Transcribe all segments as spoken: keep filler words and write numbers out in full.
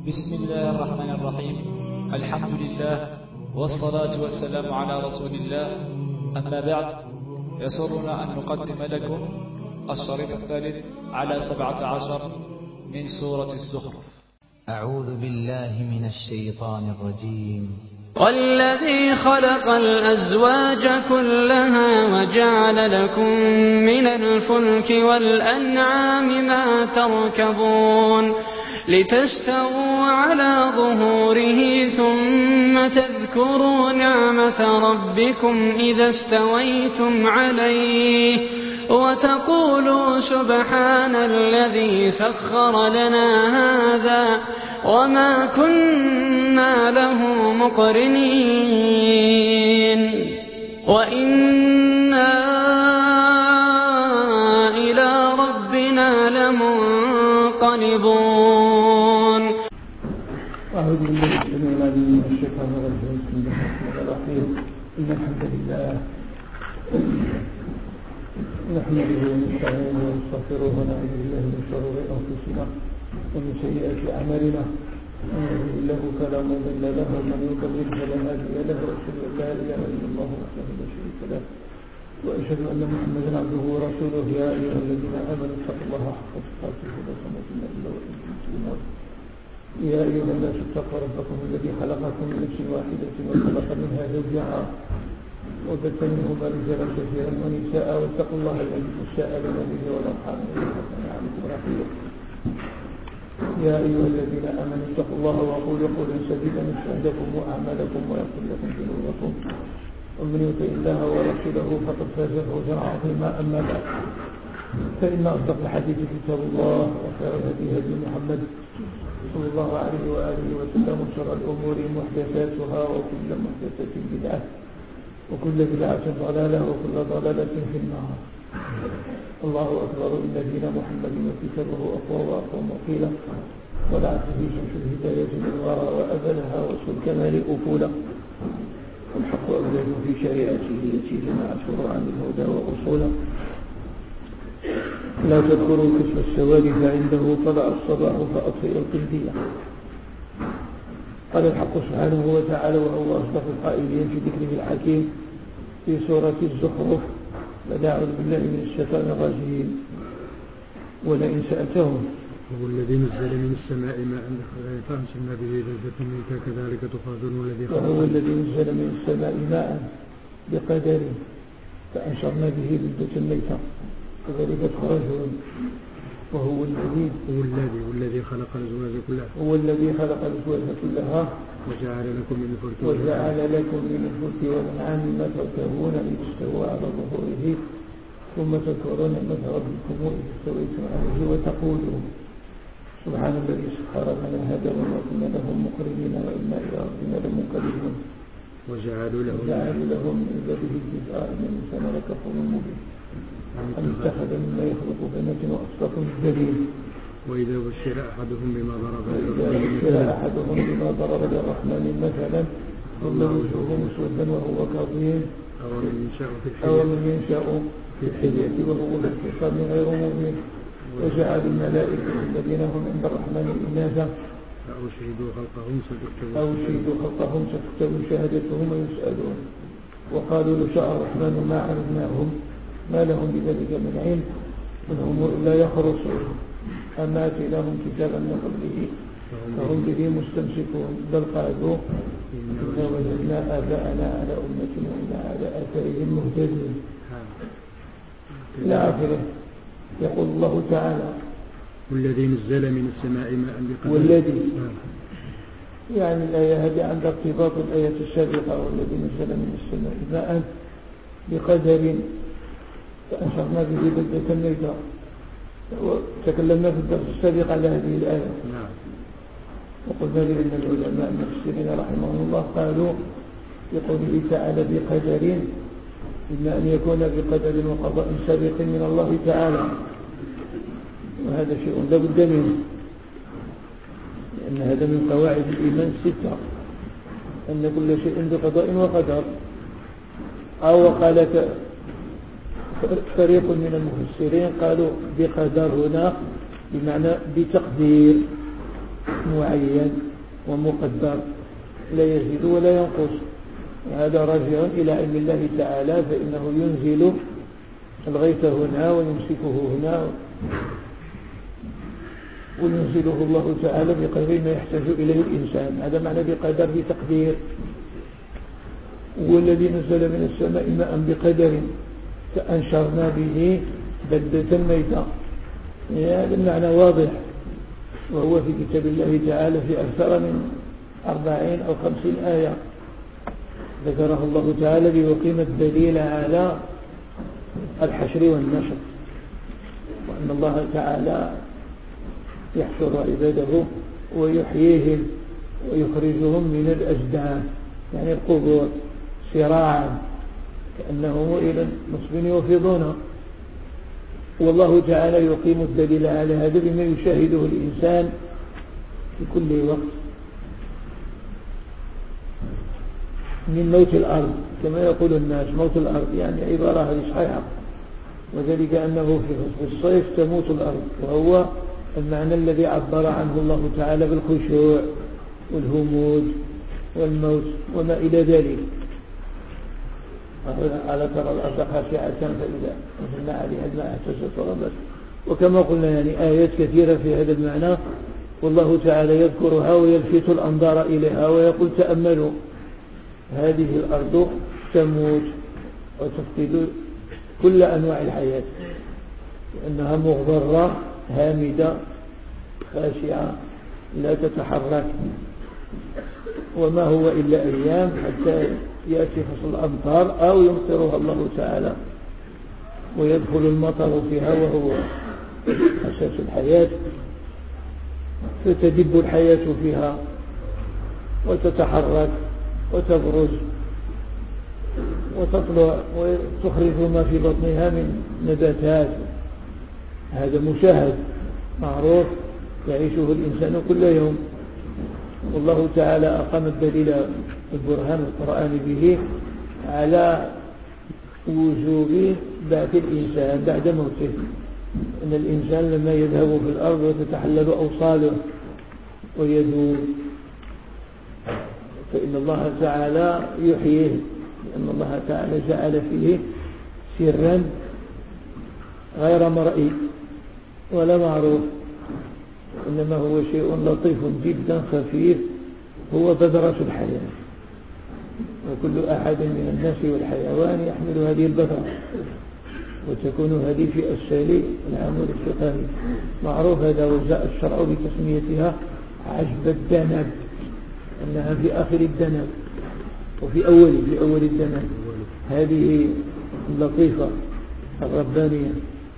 بسم الله الرحمن الرحيم. الحمد لله والصلاة والسلام على رسول الله. أما بعد، يسرنا أن نقدم لكم الشريط الثالث على سبعة عشر من سورة الزخرف. أعوذ بالله من الشيطان الرجيم. والذي خلق الأزواج كلها وجعل لكم من الفلك والأنعام ما تركبون لتستووا على ظهوره ثم تذكروا نعمة ربكم إذا استويتم عليه وتقولوا سبحان الذي سخر لنا هذا وما كنا له مقرنين وإنا إلى ربنا لمنقلبون. أعوذ بالله السميع العليم من الشيطان الرجيم. بسم الله الرحمن الرحيم. إن الحمد لله نحمده ونستعينه ونستغفره ونعوذ بالله من شرور أنفسنا ومن سيئات أعمالنا، من يهده الله فلا مضل له ومن يضلل فلا هادي له، وأشهد أن لا إله إلا الله وحده لا شريك له، وأشهد أن محمدا عبده ورسوله. يا أيها الذين آمنوا اتقوا الله حق تقاته ولا تموتن إلا وأنتم مسلمون. يا أيها الناس اتقوا ربكم الذي خلقكم من نفس واحدة وخلق منها زوجها وبث منهما رجالا كثيرا ونساء، واتقوا الله الذي تساءلون به والأرحام إن الله كان عليكم رقيبا. يا أيها الذين آمنوا اتقوا الله وقولوا قولا سديدا يصلح لكم أعمالكم ويغفر لكم ذنوبكم، ومن يطع الله ورسوله فقد فاز فوزا عظيما. أما بعد، فإن أصدق الحديث كتاب الله وخير الهدي هدي محمد صلى الله عليه وآله وسلم، وشر الأمور محدثاتها وكل محدثة بدعة وكل بدعة ضلالة وكل ضلالة في النار. الله أكبر. إن دين محمد وكتابه أقوى وأقوى وقيلا، ولعت به شمس الهداية بالورى وأبلها وسوء الكمال أفولا، والحق أبلغ في شريعته التي جمعت فروعا الهدى وأصولا. لا تذكروا كسف السواد فعنده طلع الصباح فأطفئ القنديل. قال الحق سبحانه وتعالى وهو أصدق القائلين في ذكره الحكيم في سورة الزخرف: فنعوذ بالله من الشيطان الرجيم. ولئن سألتهم هو الذي نزل من السماء ماء فأنزلنا به بلدة ميتا كذلك تخرجون. وهو الذي نزل من السماء ماء بقدر فأنشرنا به بلدة ميتا كذلك تخرجون. وهو الذي هو الذي والذي خلق الأزواج كلها هو الذي خلق الأزواج كلها وجعل لكم من الفلك وجعل لكم من الفلك والأنعام ما تركبون لتستووا على ظهوره ثم تذكرون نعمة ربكم إذ استويتم عليه وتقولوا سبحان الذي سخر لنا هذا وما كنا له مقرنين وإنا إلى ربنا لمنقلبون. وجعلوا له وجعلوا له من عباده الجزاء إن الإنسان لكفور مبين. أن اتخذ مما يخلق بنات وأصدقهم الدليل. وإذا بشر أحدهم بما ضرب وإذا بشر أحدهم بما ضرب للرحمن مثلا ظل وجهه مسودا وهو كظيم. أو من ينشأ في الحلية أو من ينشأ في الحلية وهو في الخصام غير مبين. وجعل الملائكة الذين هم عند الرحمن إناثا أو شهدوا خلقهم ستكتب أو شهدوا خلقهم ستكتب شهادتهم ويسألون. وقالوا لو شاء الرحمن ما علمناهم ما لهم بذلك من علم إن هم إلا يخرصون. أما آتيناهم كتابا من قبله فهم به مستمسكون. بل قالوا إنا وجدنا آباءنا على أمة وإنا على آثارهم مهتدون إلى آخره. يقول الله تعالى: والذي نزل من السماء ماء بقدر. والذي يعني الآية هذه عند ارتباط الآية السابقة: والذي نزل من السماء ماء بقدر فأنشرنا به بلدة ميتا. وتكلمنا في الدرس السابق على هذه الآية. نعم. وقلنا لأن العلماء المفسرين رحمهم الله قالوا في قوله تعالى بقدر إما أن يكون بقدر وقضاء سابق من الله تعالى، وهذا شيء لا بد منه، لأن هذا من قواعد الإيمان الستة، أن كل شيء بقضاء وقدر. أو قال فريق من المفسرين قالوا بقدر هنا بمعنى بتقدير، معين ومقدر لا يزيد ولا ينقص. وهذا راجع إلى علم الله تعالى، فإنه ينزل الغيث هنا ويمسكه هنا، وينزله الله تعالى بقدر ما يحتاج إليه الإنسان. هذا معنى بقدر بتقدير. والذي نزل من السماء ماء بقدر فأنشرنا به بلدة ميتة. هذا المعنى واضح، وهو في كتاب الله تعالى في أكثر من أربعين أو خمسين آية ذكره الله تعالى ليقيم الدليل على الحشر والنشر، وأن الله تعالى يحشر عباده ويحييهم ويخرجهم من الأجداث، يعني القبور، صراعا كأنهم إلى نصب يوفضون. والله تعالى يقيم الدليل على هذا بما يشاهده الإنسان في كل وقت من موت الأرض، كما يقول الناس موت الأرض، يعني عبارة هذه صحيحة، وذلك أنه في الصيف تموت الأرض، وهو المعنى الذي عبر عنه الله تعالى بالخشوع والهمود والموت وما إلى ذلك. على ترى الأرض خاشعة فإذا أنزلنا عليها الماء اهتزت وربت. وكما قلنا يعني آيات كثيرة في هذا المعنى، والله تعالى يذكرها ويلفت الأنظار إليها ويقول تأملوا هذه الأرض تموت وتفقد كل أنواع الحياة، لأنها مغبرة هامدة خاشعة لا تتحرك، وما هو إلا أيام حتى يأتي فصل الأمطار أو يمطرها الله تعالى ويدخل المطر فيها وهو أساس الحياة، فتدب الحياة فيها وتتحرك وتبرز وتطلع وتخرج ما في بطنها من نباتات. هذا مشاهد معروف يعيشه الإنسان كل يوم. والله تعالى أقام الدليل البرهان القرآن به على وجوب بعث الإنسان بعد موته، أن الإنسان لما يذهب في الأرض وتتحلل أوصاله ويذوب فإن الله تعالى يحييه، لأن الله تعالى جعل فيه سرا غير مرئي ولا معروف، إنما هو شيء لطيف جدا خفيف، هو بذرة الحياة، وكل أحد من الناس والحيوان يحمل هذه البذرة، وتكون هذه في أسفل العمود الفقري معروف هذا، وجاء الشرع بتسميتها عجب الدنب، أنها في آخر الدنب وفي أول في أول الدنب. هذه اللطيفة الربانية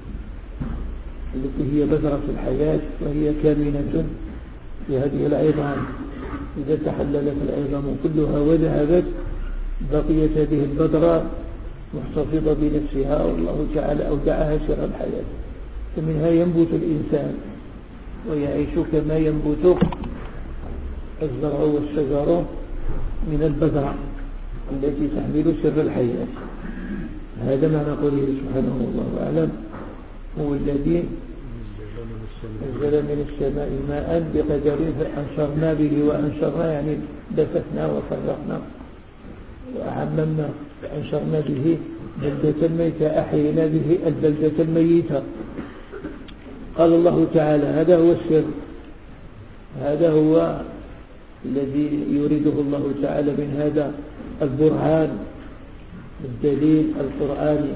التي هي بذرة الحياة، وهي كامنة في هذه العظام، إذا تحللت العظام كلها وذهبت بقيت هذه البذرة محتفظة بنفسها، والله تعالى أودعها سر الحياة، فمنها ينبت الإنسان ويعيش كما ينبت الزرع والشجر من البذرة التي تحمل سر الحياة. هذا معنى قوله سبحانه والله أعلم هو الذي نزل من السماء ماء بقدر فأنشرنا به، وأنشرنا يعني دفتنا وفرقنا وعممنا، فأنشرنا به بلدة ميتة أحيينا به البلدة الميتة. قال الله تعالى هذا هو السر، هذا هو الذي يريده الله تعالى من هذا البرهان الدليل القرآني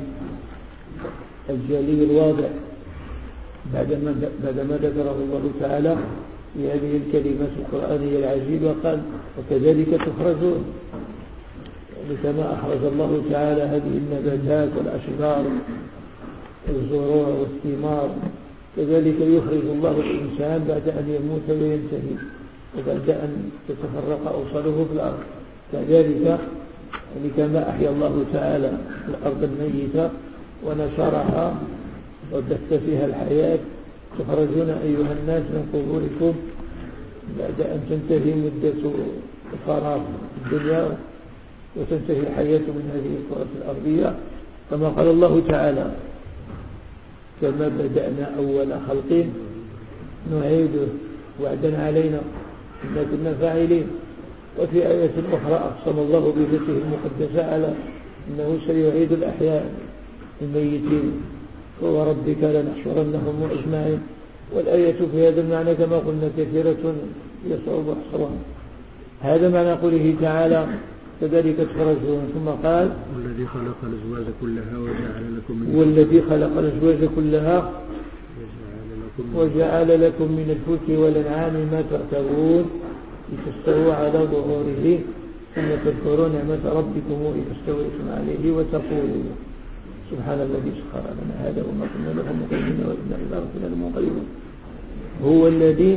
الجلي الواضح، بعدما بعدما ذكره الله تعالى في هذه الكلمات القرآنية العجيبة قال وكذلك تخرجون، يعني كما أخرج الله تعالى هذه النباتات والأشجار والزروع والثمار، كذلك يخرج الله الإنسان بعد أن يموت وينتهي وبعد أن تتفرق أوصاله في الأرض. كذلك يعني كما أحيا الله تعالى الأرض الميتة ونشرها وبث فيها الحياة، تخرجون أيها الناس من قبوركم بعد أن تنتهي مدة الفراغ في الدنيا وتنتهي الحياة من هذه الكرة الأرضية، كما قال الله تعالى كما بدأنا أول خلق نعيده وعدا علينا إنا كنا فاعلين. وفي آية أخرى أقسم الله بذاته المقدسة على أنه سيعيد الأحياء الميتين فوربك لنحشرنهم أجمعين. والآية في هذا المعنى كما قلنا كثيرة يصعب حصرها. هذا معنى قوله تعالى كذلك تخرجون. ثم قال والذي خلق الأزواج كلها وجعل لكم من والذي خلق الأزواج كلها وجعل لكم من الفلك والأنعام ما تركبون لتستووا على ظهوره ثم تذكروا نعمة ربكم إذا استويتم عليه وتقولوا سبحان الذي سخر لنا هذا وما كنا له مقرنين وإنا إلى ربنا لمنقلبون. هو الذي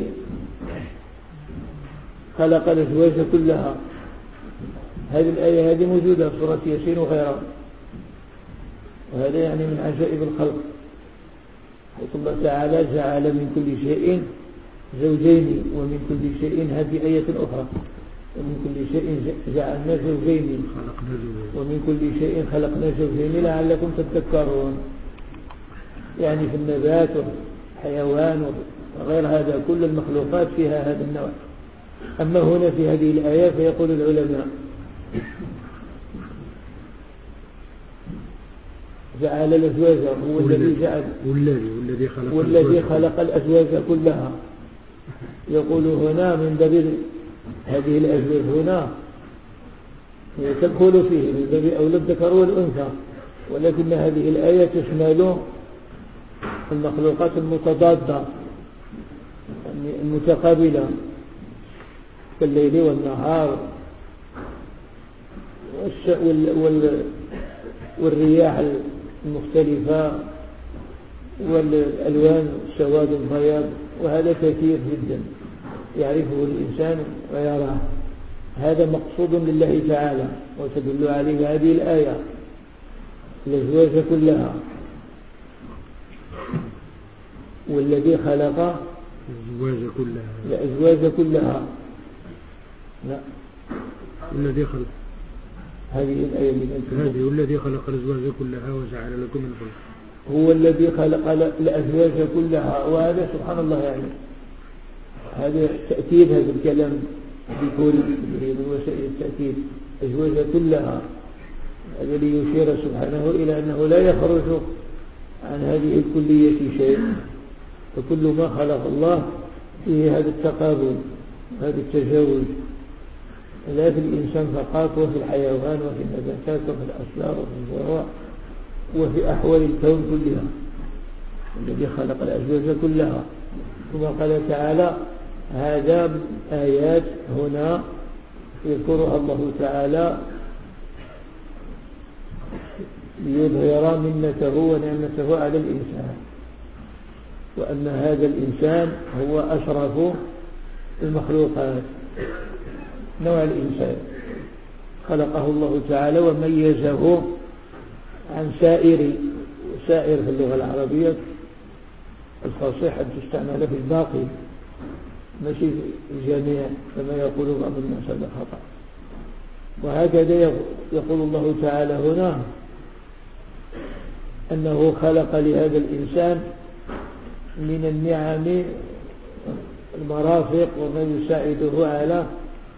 خلق الأزواج كلها. هذه الآية هذه موجودة في سورة ياسين وغيرها، وهذا يعني من عجائب الخلق. الله تعالى جعل من كل شيء زوجين ومن كل شيء. هذه آية أخرى ومن كل شيء جعلنا زوجين ومن كل شيء خلقنا زوجين لعلكم تذكرون. يعني في النبات والحيوان وغير هذا كل المخلوقات فيها هذا النوع. أما هنا في هذه الآية فيقول العلماء جعل الأزواج هو الذي جعل والذي خلق, والذي خلق الأزواج كلها. يقول هنا من باب هذه الأزواج هنا تدخل فيه من باب أولى الذكر والأنثى، ولكن هذه الآية تشمل المخلوقات المتضادة المتقابلة كالليل والنهار والرياح المختلفة والألوان السواد والبياض. وهذا كثير جدا يعرفه الإنسان ويراه. هذا مقصود لله تعالى وتدل عليه هذه الآية الأزواج كلها. والذي خلق الأزواج كلها الأزواج كلها لا الذي خلق هذه الآية من هذه والذي خلق الأزواج كلها وجعل لكم من الفلك. هو الذي خلق الأزواج كلها. وهذا سبحان الله يعني هذا تأكيد هذا الكلام بكل من وسائل التأكيد الأزواج كلها. هذا ليشير سبحانه إلى أنه لا يخرج عن هذه الكلية شيء. فكل ما خلق الله فيه هذا التقابل هذا التجاوز، لا في الإنسان فقط وفي الحيوان وفي النباتات وفي الأشجار وفي الزروع وفي أحوال الكون كلها. الذي خلق الأزواج كلها. ثم قال تعالى هذا آيات هنا يذكرها الله تعالى ليظهر منته ونعمته على الإنسان، وأن هذا الإنسان هو أشرف المخلوقات. نوع الإنسان خلقه الله تعالى وميزه عن سائر سائر في اللغة العربية الفصيحة تستعمل في الباقي ماشي الجميع كما يقول بعض الناس هذا خطأ. وهكذا يقول الله تعالى هنا أنه خلق لهذا الإنسان من النعم المرافق وما يساعده على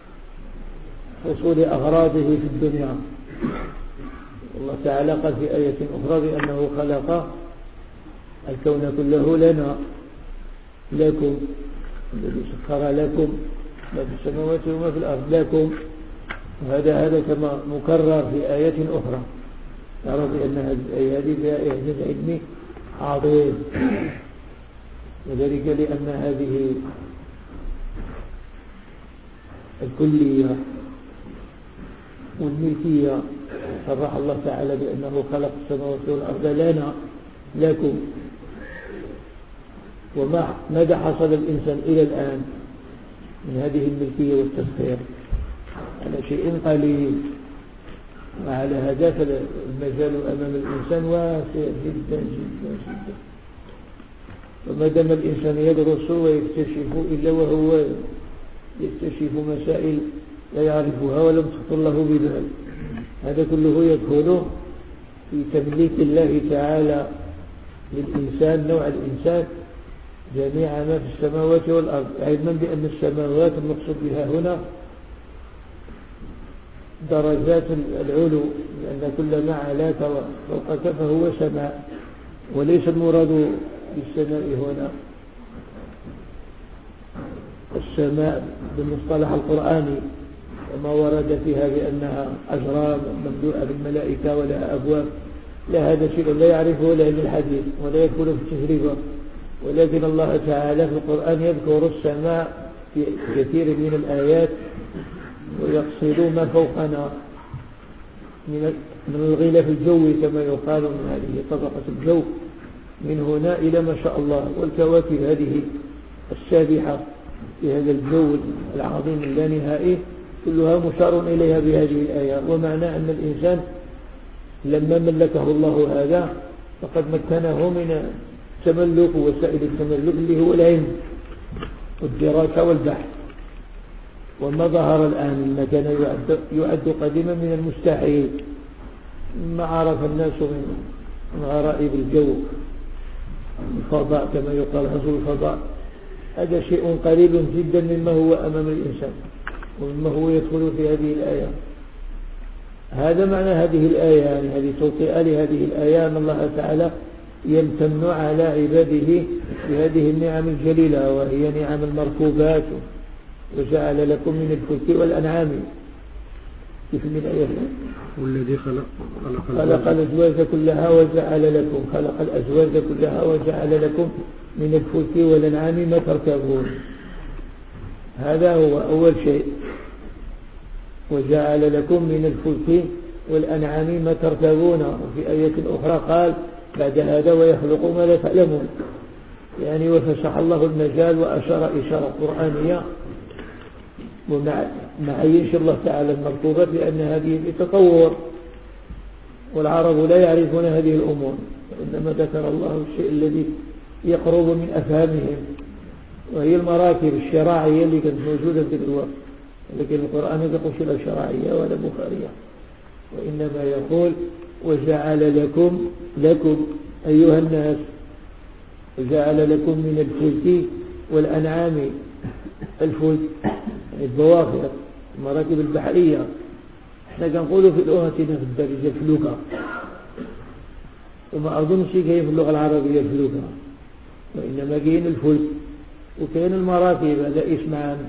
حصول أغراضه في الدنيا. الله تعالى قال في آية أخرى بأنه خلق الكون كله لنا لكم الذي سخر لكم ما في السماوات وما في الأرض لكم. وهذا هذا كما مكرر في آية أخرى. نرى بأن هذه الآية هذه فيها إعجاز علمي عظيم، وذلك لأن هذه الكلية والملكية صرح الله تعالى بأنه خلق السماوات والأرض لنا لكم. وما ماذا حصل الإنسان إلى الآن من هذه الملكية والتسخير؟ على شيء قليل. وعلى هذا فالمجال أمام الإنسان واسع جدا جدا جدا. وما دام الإنسان يدرس ويكتشف إلا وهو يكتشف مسائل لا يعرفها ولم تخطر له ببال، هذا كله يدخل في تمليك الله تعالى للإنسان نوع الإنسان جميع ما في السماوات والأرض، علما بأن السماوات المقصود بها هنا درجات العلو، لأن كل ما علاك وفوقك فهو سماء، وليس المراد بالسماء هنا السماء بالمصطلح القرآني وما ورد فيها بأنها أجرام مملوءة بالملائكة ولها أبواب، لا، هذا شيء لا يعرفه إلا علم الحديث ولا يدخل في التجربة. ولكن الله تعالى في القرآن يذكر السماء في كثير من الآيات ويقصد ما فوقنا من الغلاف الجوي كما يقال، من هذه طبقة الجو من هنا إلى ما شاء الله، والكواكب هذه السابحة في هذا الجو العظيم اللانهائي كلها مشار إليها بهذه الآية. ومعنى أن الإنسان لما ملكه الله هذا فقد مكنه من تملك وسائل التملك اللي هو العلم والدراسة والبحث. وما ظهر الآن مما كان يعد, يعد قديما من المستحيل، ما عرف الناس من غرائب الجو، الفضاء كما يقال، غزو الفضاء، هذا شيء قريب جدا مما هو أمام الإنسان ومما هو يدخل في هذه الآية. هذا معنى هذه الآية، يعني هذه توطئة لهذه الآية، أن الله تعالى يمتن على عباده بهذه النعم الجليلة، وهي نعم المركوبات، وجعل لكم من الفلك والأنعام. كيف من الآية؟ والذي خلق خلق, خلق الأزواج كلها وجعل لكم خلق الأزواج كلها وجعل لكم من الفلك والأنعام ما تركبون. هذا هو أول شيء، وجعل لكم من الفلك والأنعام ما تركبون. وفي آية أخرى قال بعد هذا ويخلق ما لا تعلمون، يعني وفسح الله المجال وأشار إشارة قرآنية ومع معيش الله تعالى المركوبات، لأن هذه تطور والعرب لا يعرفون هذه الأمور، وإنما ذكر الله الشيء الذي يقرب من أفهامهم، وهي المراكب الشراعية اللي كانت موجودة في الوقت. لكن القرآن ما يقولش لا شرعية ولا بخارية، وإنما يقول وجعل لكم لكم أيها الناس، وجعل لكم من الفلك والأنعام، الفلك البواخر المراكب البحرية، احنا كنقولوا في لغتنا في الدارجة الفلوكة، وما أظنش كيف في اللغة العربية الفلوكة، وإنما كاين الفلك وكاين المراكب، هذا اسم عام.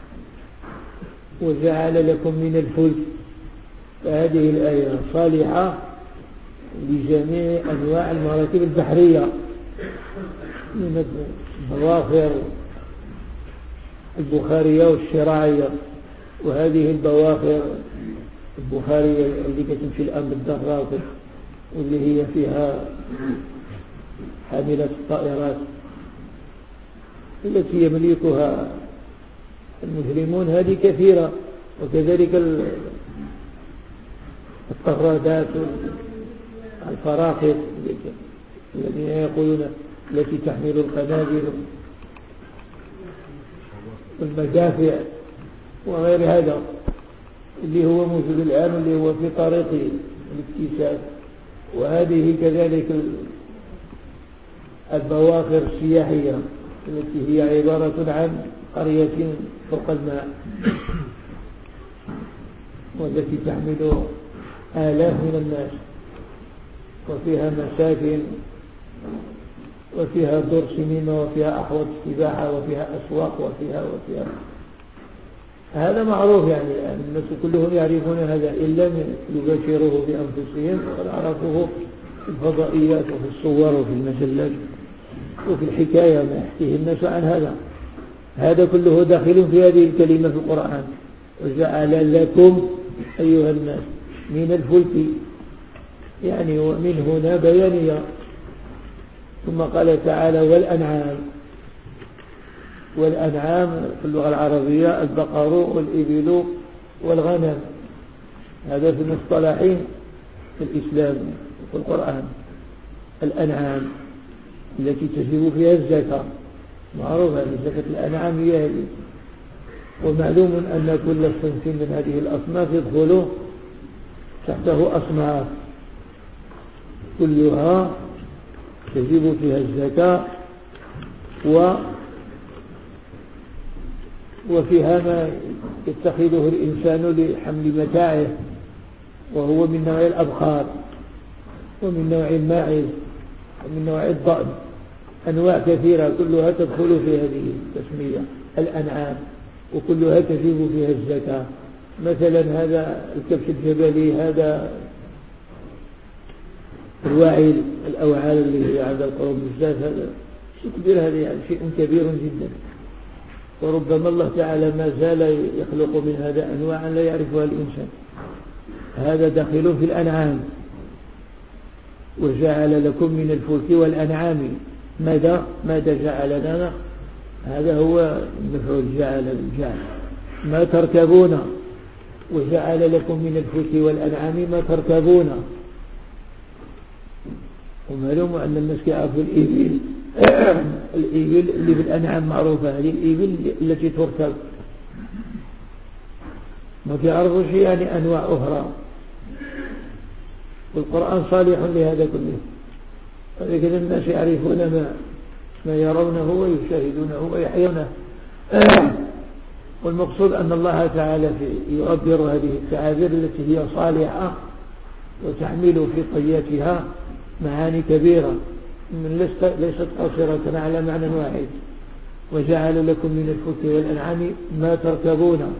وجعل لكم من الفلك، فهذه الآية صالحة لجميع أنواع المراكب البحرية من البواخر البخارية والشراعية. وهذه البواخر البخارية اللي كتمشي الآن بالدراجة واللي هي فيها حاملة الطائرات التي يملكها المسلمون، هذه كثيرة. وكذلك الطرادات الفراخر الذين يقولون التي تحمل القنابل والمدافع وغير هذا، اللي هو موجود الآن، اللي هو في طريق الاكتساب. وهذه كذلك البواخر السياحية التي هي عبارة عن قرية فوق الماء، والتي تحمل آلاف من الناس، وفيها مساكن، وفيها دور سينما، وفيها أحوض سباحة، وفيها أسواق، وفيها وفيها هذا معروف يعني الآن، الناس كلهم يعرفون هذا، إلا من يباشروه بأنفسهم، وقد عرفوه في الفضائيات وفي الصور وفي المجلات وفي الحكاية ما يحكيه الناس عن هذا. هذا كله داخل في هذه الكلمة في القرآن، وجعل لكم أيها الناس من الفلك، يعني ومن هنا بيانية. ثم قال تعالى والأنعام. والأنعام في اللغة العربية البقر والإبل والغنم، هذا في المصطلحين في الإسلام في القرآن. الأنعام التي تجب فيها الزكاة، معروف هذه زكاة الأنعام هي هذه. ومعلوم أن كل صنف من هذه الأصناف يدخل تحته أصناف كلها تجب فيها الزكاة و وفيها ما يتخذه الإنسان لحمل متاعه، وهو من نوع الأبخار ومن نوع الماعز ومن نوع الضأن، أنواع كثيرة كلها تدخل في هذه التسمية الأنعام، وكلها تجب فيها الزكاة. مثلا هذا الكبش الجبلي، هذا الواعل الأوعال اللي هي عند القرب بالذات، هذا كبير، هذا يعني شيء كبير جدا، وربما الله تعالى ما زال يخلق من هذا أنواعا لا يعرفها الإنسان. هذا داخل في الأنعام. وجعل لكم من الفلك والأنعام ماذا ماذا جعل لنا؟ هذا هو المفعول، جعل الجعل ما تركبون، وجعل لكم من الفلك والأنعام ما تركبون. ومعلوم أن الناس يعرفوا الإبل الإبل اللي بالأنعام معروفة، هذه الإبل التي تركب، ما تعرفوا شيء يعني أنواع أخرى. والقرآن صالح لهذا كله، ولكن الناس يعرفون ما ما يرونه ويشاهدونه ويحيونه. والمقصود أن الله تعالى يعبر هذه التعابير التي هي صالحة وتحمل في طياتها معاني كبيرة، من ليست قاصرة على معنى واحد. وجعل لكم من الفلك والأنعام ما تركبون.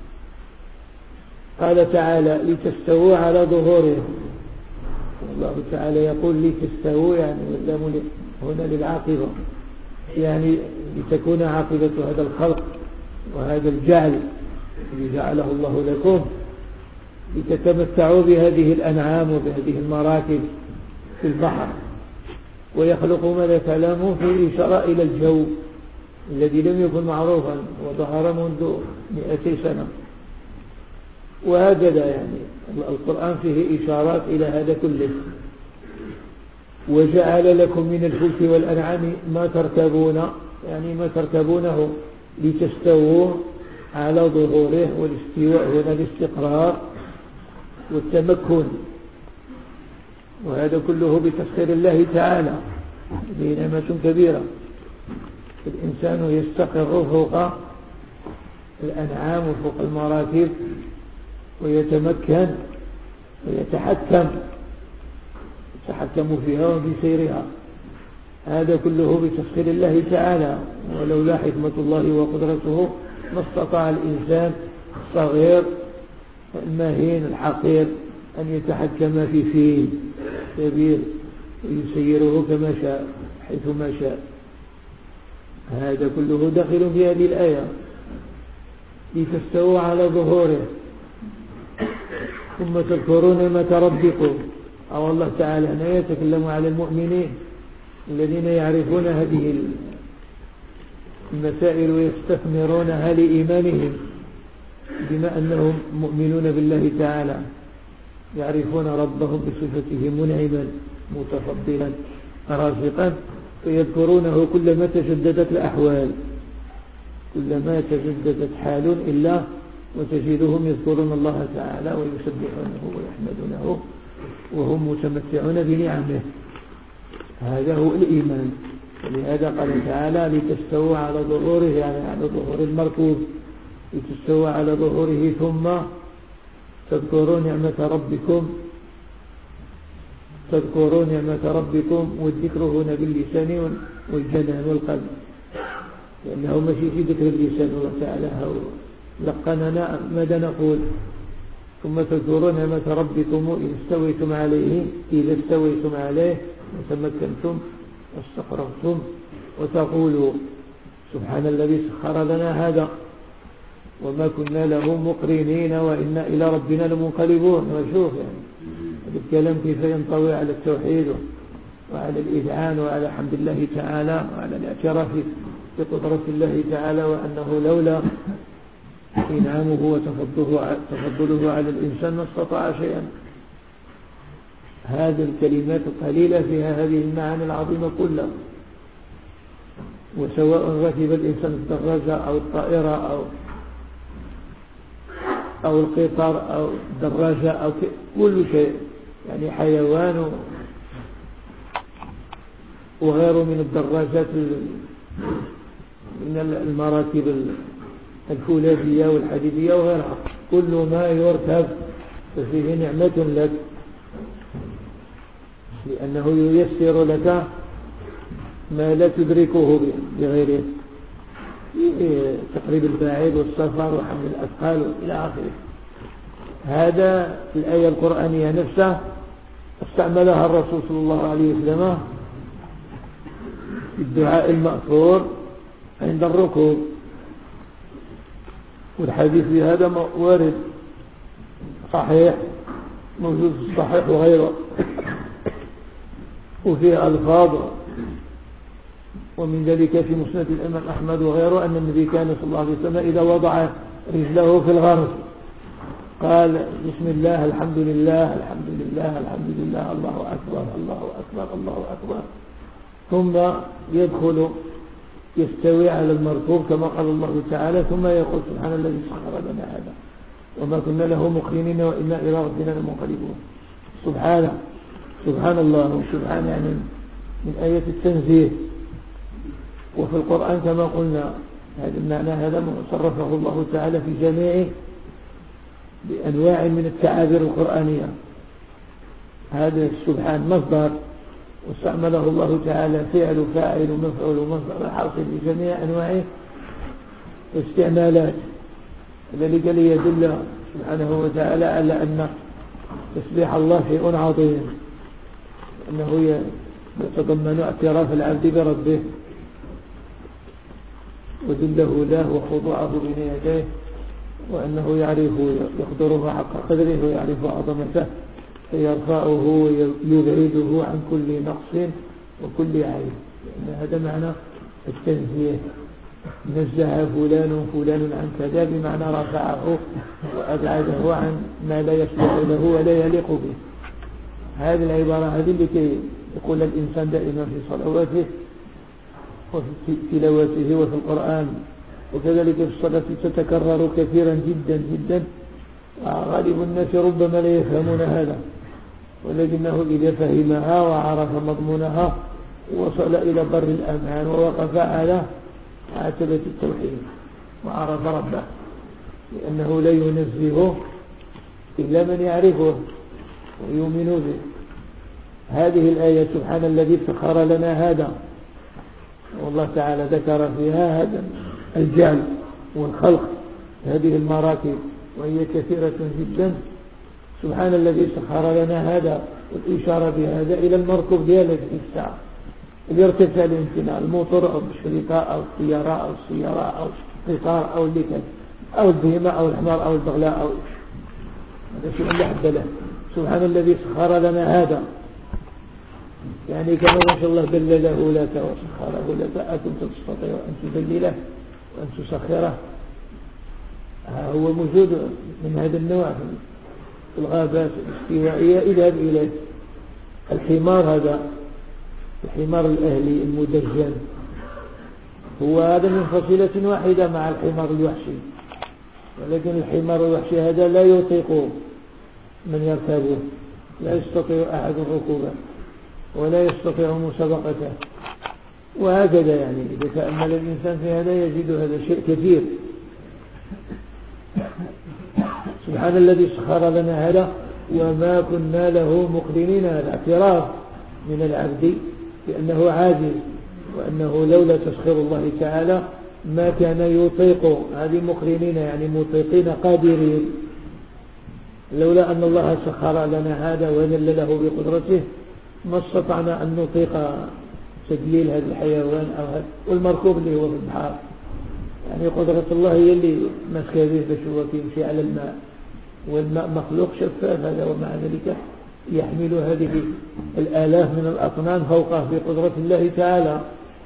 قال تعالى لتستووا على ظهوره. الله تعالى يقول لتستووا، يعني واللام هنا للعاقبة، يعني لتكون عاقبة هذا الخلق وهذا الجعل الذي جعله الله لكم، لتتمتعوا بهذه الأنعام وبهذه المراكب في البحر. ويخلق ما لا تعلمون في إشارة إلى الجو الذي لم يكن معروفا وظهر منذ مئتي سنة. وهكذا يعني القرآن فيه إشارات إلى هذا كله. وجعل لكم من الفلك والأنعام ما تركبون، يعني ما تركبونه لتستووا على ظهوره. والاستواء هنا الاستقرار والتمكن، وهذا كله بتسخير الله تعالى، هذه نعمة كبيرة. الإنسان يستقر فوق الأنعام وفوق المراكب، ويتمكن ويتحكم يتحكم فيها وفي سيرها. هذا كله بتسخير الله تعالى، ولولا حكمة الله وقدرته ما استطاع الإنسان الصغير المهين الحقير أن يتحكم في فيل كبير ويسيره كما شاء حيثما شاء. هذا كله داخل في هذه الآية، لتستووا على ظهوره. ثم تذكرون نعمة ربكم. أو الله تعالى هنا يتكلم على المؤمنين الذين يعرفون هذه المسائل ويستثمرونها لإيمانهم، بما أنهم مؤمنون بالله تعالى، يعرفون ربهم بصفته منعما متفضلا رازقا، فيذكرونه كلما تجددت الأحوال، كلما تجددت حال إلا وتجدهم يذكرون الله تعالى ويسبحونه ويحمدونه وهم متمتعون بنعمه. هذا هو الإيمان. ولهذا قال تعالى لتستووا على ظهوره، يعني على ظهور المركوب، لتستووا على ظهوره ثم تذكروا نعمة ربكم. تذكروا نعمة ربكم، والذكر هنا باللسان والجنان والقلب، لأنه ماشي في ذكر اللسان. الله تعالى لقننا ماذا نقول؟ ثم تذكرون نعمة ربكم إذا استويتم عليه إذا استويتم عليه وتمكنتم واستقررتم، وتقولوا سبحان الذي سخر لنا هذا وما كنا له مقرنين وإنا إلى ربنا لمنقلبون. وشوف يعني هذا الكلام كيف ينطوي على التوحيد وعلى الإذعان وعلى حمد الله تعالى وعلى الاعتراف بقدرة الله تعالى، وأنه لولا إنعامه وتفضله على الإنسان ما استطاع شيئا. هذه الكلمات القليلة فيها هذه المعاني العظيمة كلها. وسواء ركب الإنسان الدراجة أو الطائرة أو أو القطار أو الدراجة أو كل شيء، يعني حيوان وغيره من الدراجات من المراكب الفولاذية والحديدية وغيرها، كل ما يركب ففيه نعمة لك، لأنه ييسر لك ما لا تدركه بغيره، تقريب البعيد والسفر وحمل الأثقال إلى آخره. هذا الآية القرآنية نفسها استعملها الرسول صلى الله عليه وسلم في الدعاء المأثور عند الركوع، والحديث بهذا وارد صحيح موجود في الصحيح وغيره، وفيه ألفاظ، ومن ذلك في مسند الإمام أحمد وغيره أن النبي كان صلى الله عليه وسلم إذا وضع رجله في الغرس قال بسم الله الحمد لله الحمد لله الحمد لله الله أكبر الله أكبر الله أكبر، ثم يدخل يستوي على المركوب كما قال الله تعالى، ثم يقول سبحان الذي سخر لنا هذا وما كنا له مقرنين وإنا إلى ربنا لمنقلبون. سبحانه سبحان الله، سبحان يعني من آية التنزيه، وفي القرآن كما قلنا هذا المعنى هذا صرفه الله تعالى في جميع بأنواع من التعابير القرآنية. هذا السبحان مصدر واستعمله الله تعالى فعل وفاعل ومفعول ومصدر الحاصل بجميع أنواعه واستعمالات، ذلك ليدل سبحانه وتعالى على أن تسبيح الله شيء عظيم، أنه يتضمن اعتراف العبد بربه وذله له وخضوعه بين يديه، وأنه يعرف يقدره حق قدره ويعرف عظمته فيرفعه ويبعده عن كل نقص وكل عيب، لأن هذا معنى التنزيه. نزه فلان فلان عن كذا بمعنى رفعه وأبعده عن ما لا يصلح له ولا يليق به. هذه العبارة هذه لكي يقول الإنسان دائما في صلواته وفي تلاوته وفي القرآن، وكذلك في الصلاة تتكرر كثيرا جدا جدا، وغالب الناس ربما لا يفهمون هذا، ولكنه إذا فهمها وعرف مضمونها وصل إلى بر الأمان ووقف على عتبة التوحيد وعرف ربه، لأنه لا ينزهه إلا من يعرفه ويؤمن به. هذه الآية سبحان الذي سخر لنا هذا، والله تعالى ذكر فيها هذا الجعل والخلق هذه المراكب وهي كثيرة جدا. سبحان الذي سخر لنا هذا، والإشارة بهذا إلى المركب ديال الساعة اللي يرتفع الامتناع، الموتور أو الشريطة أو الطيارة أو السيارة أو القطار أو اللي كان أو البهيمة أو الحمار أو البغلاء أو هذا شيء لا حد له. سبحان الذي سخر لنا هذا، يعني كما ما شاء الله دلله لك وسخره لك أكنت تستطيع أن تذلله وأن تسخره. هو موجود من هذا النوع في الغابات الاستوائية. اذهب إليه الحمار، هذا الحمار الأهلي المدجن، هو هذا من فصيلة واحدة مع الحمار الوحشي، ولكن الحمار الوحشي هذا لا يطيق من يركبه، لا يستطيع أحد ركوبه ولا يستطيع مسابقته، وهكذا. يعني إذا تأمل الإنسان في هذا يجد هذا شيء كثير. سبحان الذي سخر لنا هذا وما كنا له مقرنين، الاعتراف من العبد بأنه عاجز، وأنه لولا تسخير الله تعالى ما كان يطيق. هذه مقرنين يعني مطيقين قادرين، لولا أن الله سخر لنا هذا وذل له بقدرته ما استطعنا أن نطيق تدليل هذا الحيوان أو هذا والمركوب اللي هو في البحر. يعني قدرة الله هي اللي مسكه به باش هو يمشي على الماء، والماء مخلوق شفاف هذا، ومع ذلك يحمل هذه الآلاف من الأطنان فوقه بقدرة الله تعالى.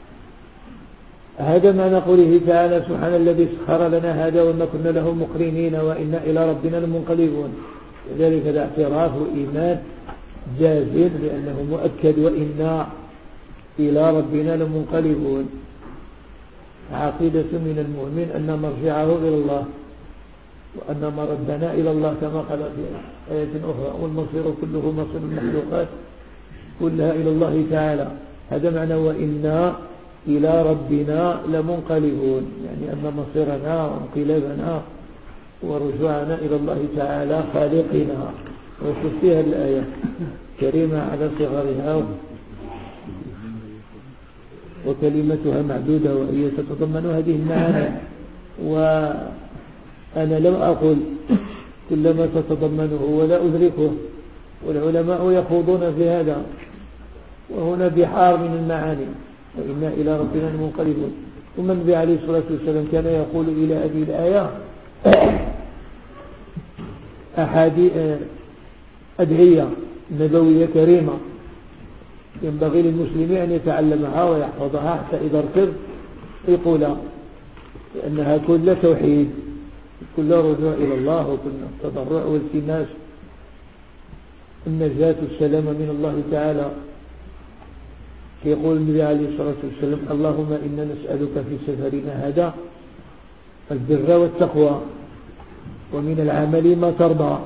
هذا ما نقوله تعالى سبحان الذي سخر لنا هذا وما كنا له مقرنين وإنا إلى ربنا لمنقلبون. لذلك هذا اعتراف وإيمان جازم لأنه مؤكد، وإنا إلى ربنا لمنقلبون. عقيدة من المؤمن أن مرجعه إلى الله، وأن مردنا إلى الله كما قال في آية أخرى والمصير كله مصير المخلوقات كلها إلى الله تعالى. هذا معنى وإنا إلى ربنا لمنقلبون، يعني أن مصيرنا وانقلابنا ورجوعنا إلى الله تعالى خالقنا. وشوف فيها الآية كريمة على صغرها وكلمتها معدودة، وهي تتضمن هذه المعاني. وأنا لم أقل كل ما تتضمنه ولا أدركه، والعلماء يخوضون في هذا، وهنا بحار من المعاني، وإنا إلى ربنا لمنقلبون. ثم النبي عليه الصلاة والسلام كان يقول إلى هذه الآية أحاديث أدعية نبوية كريمة ينبغي للمسلم أن يتعلمها ويحفظها حتى إذا ركض يقولها، لأنها كل توحيد، كل رجوع إلى الله، وكل تضرع والتماس النجاة والسلام من الله تعالى. يقول النبي عليه الصلاة والسلام: اللهم إنا نسألك في سفرنا هذا البر والتقوى ومن العمل ما ترضى،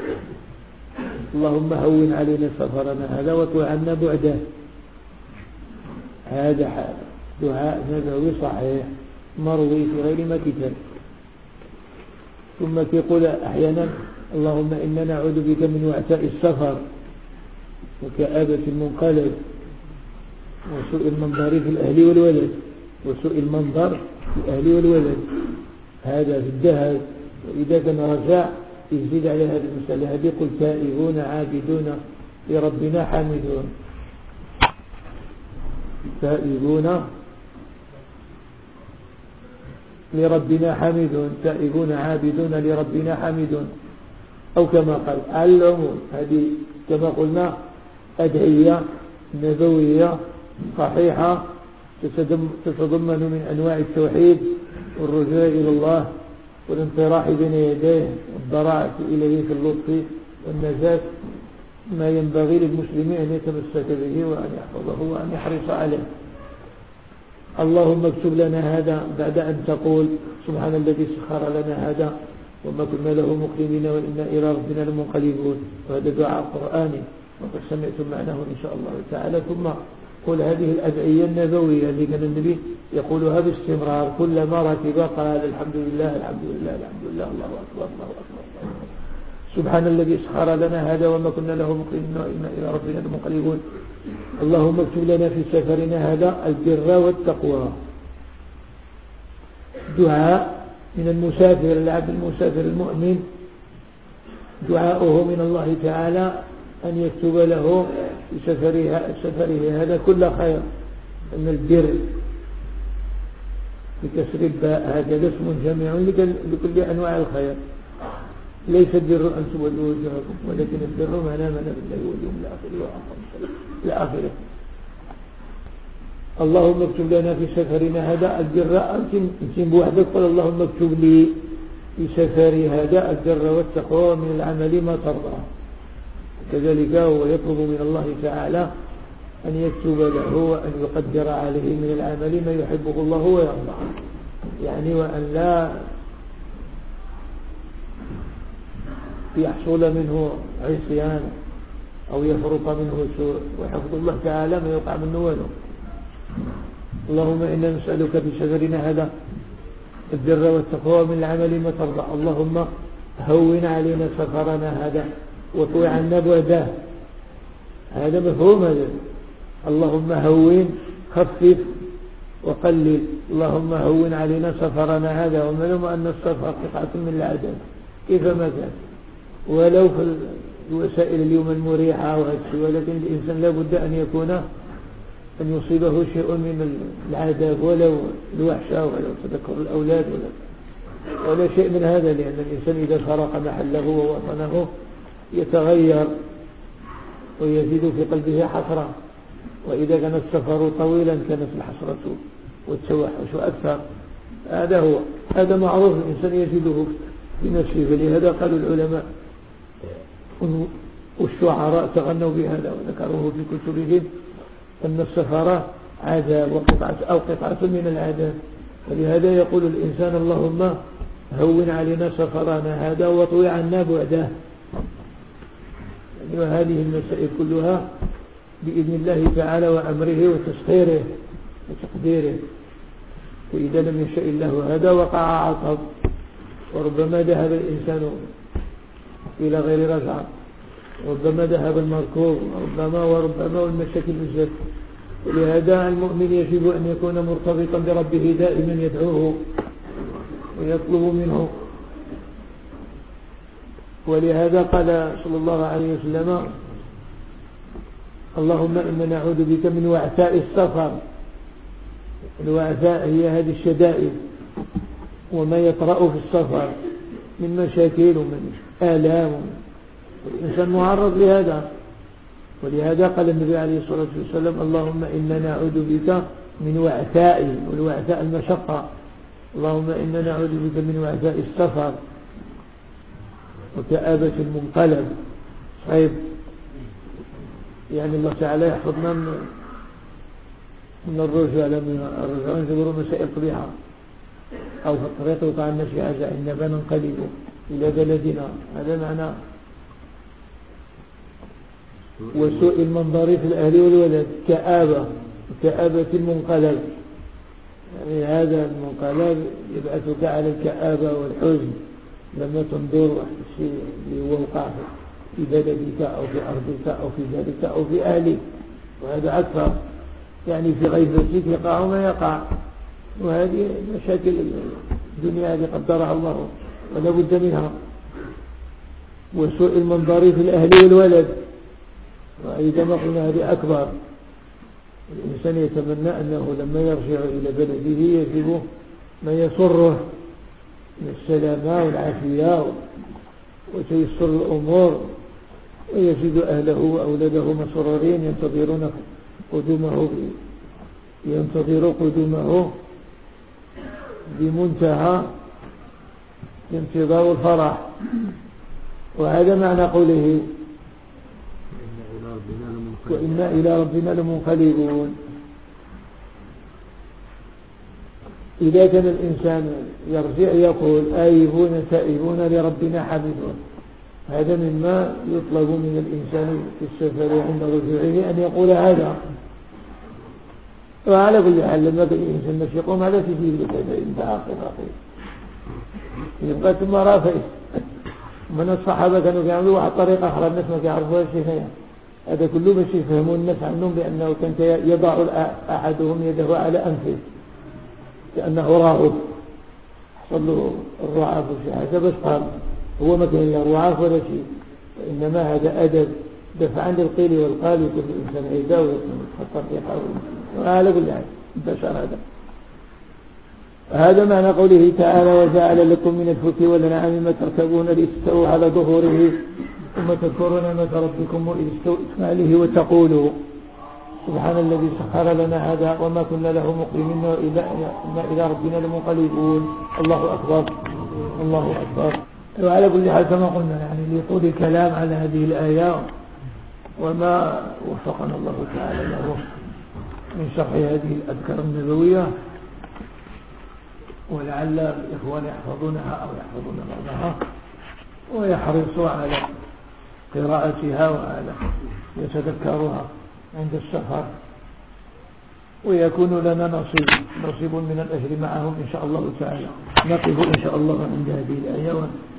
اللهم هون علينا سفرنا هذا واطوي عنا بعده. هذا دعاء نبوي صحيح مروي في غير ما كتاب. ثم يقول أحيانا: اللهم إنا نعوذ بك من وعثاء السفر وكآبة المنقلب وسوء المنظر في الأهل والولد، وسوء المنظر في الأهل والولد، هذا في الذهب. وإذا كان رجع يزيد على هذه المسألة هذه: قل تائبون عابدون لربنا حامدون، تائبون لربنا حامدون، تائبون عابدون لربنا حامدون، أو كما قال على العموم. هذه كما قلنا أدعية نبوية صحيحة تتضمن من أنواع التوحيد والرجوع إلى الله والانطراح بين يديه والضراعة إليه في اللطف والنجاة، ما ينبغي للمسلم أن يتمسك به وأن يحفظه وأن يحرص عليه. اللهم اكتب لنا هذا بعد أن تقول سبحان الذي سخر لنا هذا وما كنا له مقرنين وإنا إلى ربنا لمنقلبون. وهذا دعاء قرآني وقد سمعتم معناه إن شاء الله تعالى. ثم قل هذه الأدعية النبوية اللي كان النبي يقولها باستمرار، كلما ركب قال الحمد لله الحمد لله الحمد لله الله أكبر الله أكبر، سبحان الذي سخر لنا هذا وما كنا له مقرنين وإنا إلى ربنا لمنقلبون. اللهم اكتب لنا في سفرنا هذا البر والتقوى. دعاء من المسافر، العبد المسافر المؤمن، دعاؤه من الله تعالى أن يكتب له في سفره, سفره هذا كل خير. أن البر بكسر الباء هذا اسم جامع لكل أنواع الخير. ليس البر أن تولوا وجوهكم ولكن البر ما نام بالله واليوم الآخر وأقام الصلاة إلى آخره. اللهم اكتب لنا في سفرنا هذا البر، أنت بوحدك قل اللهم اكتب لي في سفري هذا البر والتقوى من العمل ما ترضى. كذلك هو يطلب من الله تعالى أن يكتب له وأن يقدر عليه من العمل ما يحبه الله ويرضى، يعني وأن لا يحصل منه عصيان أو يفرط منه سوء، وحفظ الله تعالى ما يقع منه ولو. اللهم إنا نسألك بسفرنا هذا البر والتقوى من العمل ما ترضى. اللهم هون علينا سفرنا هذا وطوي عنا بعده. هذا مفهوم هذا. اللهم هون، خفف وقلل. اللهم هون علينا سفرنا هذا، ومعلوم أن السفر قطعة من العذاب كيفما كان، ولو في الوسائل اليوم المريحة وهكذا، ولكن الإنسان لا بد أن يكون أن يصيبه شيء من العذاب، ولو الوحشة ولو تذكر الأولاد ولا, ولا شيء من هذا، لأن الإنسان إذا فرق محله ووطنه يتغير ويزيد في قلبه حسرة، وإذا كان السفر طويلا كانت الحسرة والتوحش أكثر. هذا هو هذا معروف، الإنسان يجده في نفسه. فلهذا قالوا العلماء والشعراء تغنوا بهذا وذكروه في كتبهم أن السفر عذاب وقطعة أو قطعة من العذاب. ولهذا يقول الإنسان اللهم هون علينا سفرنا هذا واطوي عنا بعده. يعني وهذه المسائل كلها بإذن الله تعالى وأمره وتسخيره وتقديره. فإذا لم يشاء الله هذا وقع عطب، وربما ذهب الإنسان إلى غير رجعة، ربما ذهب المركوب، ربما وربما والمشاكل بزاف. ولهذا المؤمن يجب أن يكون مرتبطا بربه دائما، يدعوه ويطلب منه. ولهذا قال صلى الله عليه وسلم: اللهم إنا نعوذ بك من وعثاء السفر. الوعثاء هي هذه الشدائد وما يطرأ في السفر من مشاكل ومن آلام، والإنسان معرض لهذا. ولهذا قال النبي عليه الصلاة والسلام: اللهم إنا نعوذ بك من وعثاء، والوعثاء المشقة. اللهم إنا نعوذ بك من وعثاء السفر وكآبة المنقلب. صحيح، يعني الله تعالى يحفظنا من من الرجوع لما الرجوع ينتظروا مسائل قبيحة، أو في الطريق وقع الناس عجع إنما ننقلب إلى بلدنا. هذا معنى. وسوء المنظر في الأهل والولد، كآبة كآبة المنقلب، يعني هذا المنقلب يبعثك على الكآبة والحزن لما تنظر الشيء اللي وقع في بلدك أو في أرضك أو في ذلك أو في أهلك. وهذا أكثر، يعني في غيبتك يقع ما يقع. وهذه مشاكل الدنيا هذه قدرها الله ولا بد منها. وسوء المنظر في الأهل والولد، وأيضا ما قلنا هذه أكبر. الإنسان يتمنى أنه لما يرجع إلى بلده يجب ما يسره من السلامة والعافية وتيسر الأمور، ويجد أهله وأولاده مسرورين ينتظرون قدومه ينتظر قدومه بمنتهى انتظار الفرح. وهذا معنى قوله: وإنا إلى ربنا لمنقلبون. إذا كان الإنسان يرجع يقول: آيبون تائبون لربنا حامدون. هذا مما يطلب من الإنسان في السفر عند رجوعه أن يقول هذا. وعلى كل حال لما كان الإنسان مش يقوم على تجيب لك هذا انتهى قطعه يبقى ثم رافع. من الصحابة كانوا يعملوا واحد طريقة أخرى الناس ما يعرفوها شيء هنا. هذا كله باش يفهموا الناس عنهم بأنه كان يضع أحدهم يده على أنفه كأنه راغب، حصل له الرعاف وشي حاجة بس قال هو ما كان لا رعاف ولا شيء، وإنما هذا أدب دفعا للقيل والقال. وكل إنسان عيدا ويتخطر يحاول وعلى كل حال انتشر هذا. هذا معنى قوله تعالى: وجعل لكم من الفلك والأنعام ما تركبون لتستووا على ظهوره ثم تذكروا نعمة ربكم وإذ استويتم عليه وتقولوا سبحان الذي سخر لنا هذا وما كنا له مقرنين وإنا إلى ربنا لمنقلبون. الله أكبر الله أكبر. وعلى كل حال كما قلنا يعني لطول الكلام على هذه الآية وما وفقنا الله تعالى له من شرح هذه الأذكار النبوية، ولعل الإخوان يحفظونها أو يحفظون بعضها ويحرصوا على قراءتها وعلى يتذكرها عند السفر، ويكون لنا نصيب نصيب من الأجر معهم إن شاء الله تعالى. نقف إن شاء الله عند هذه الآية.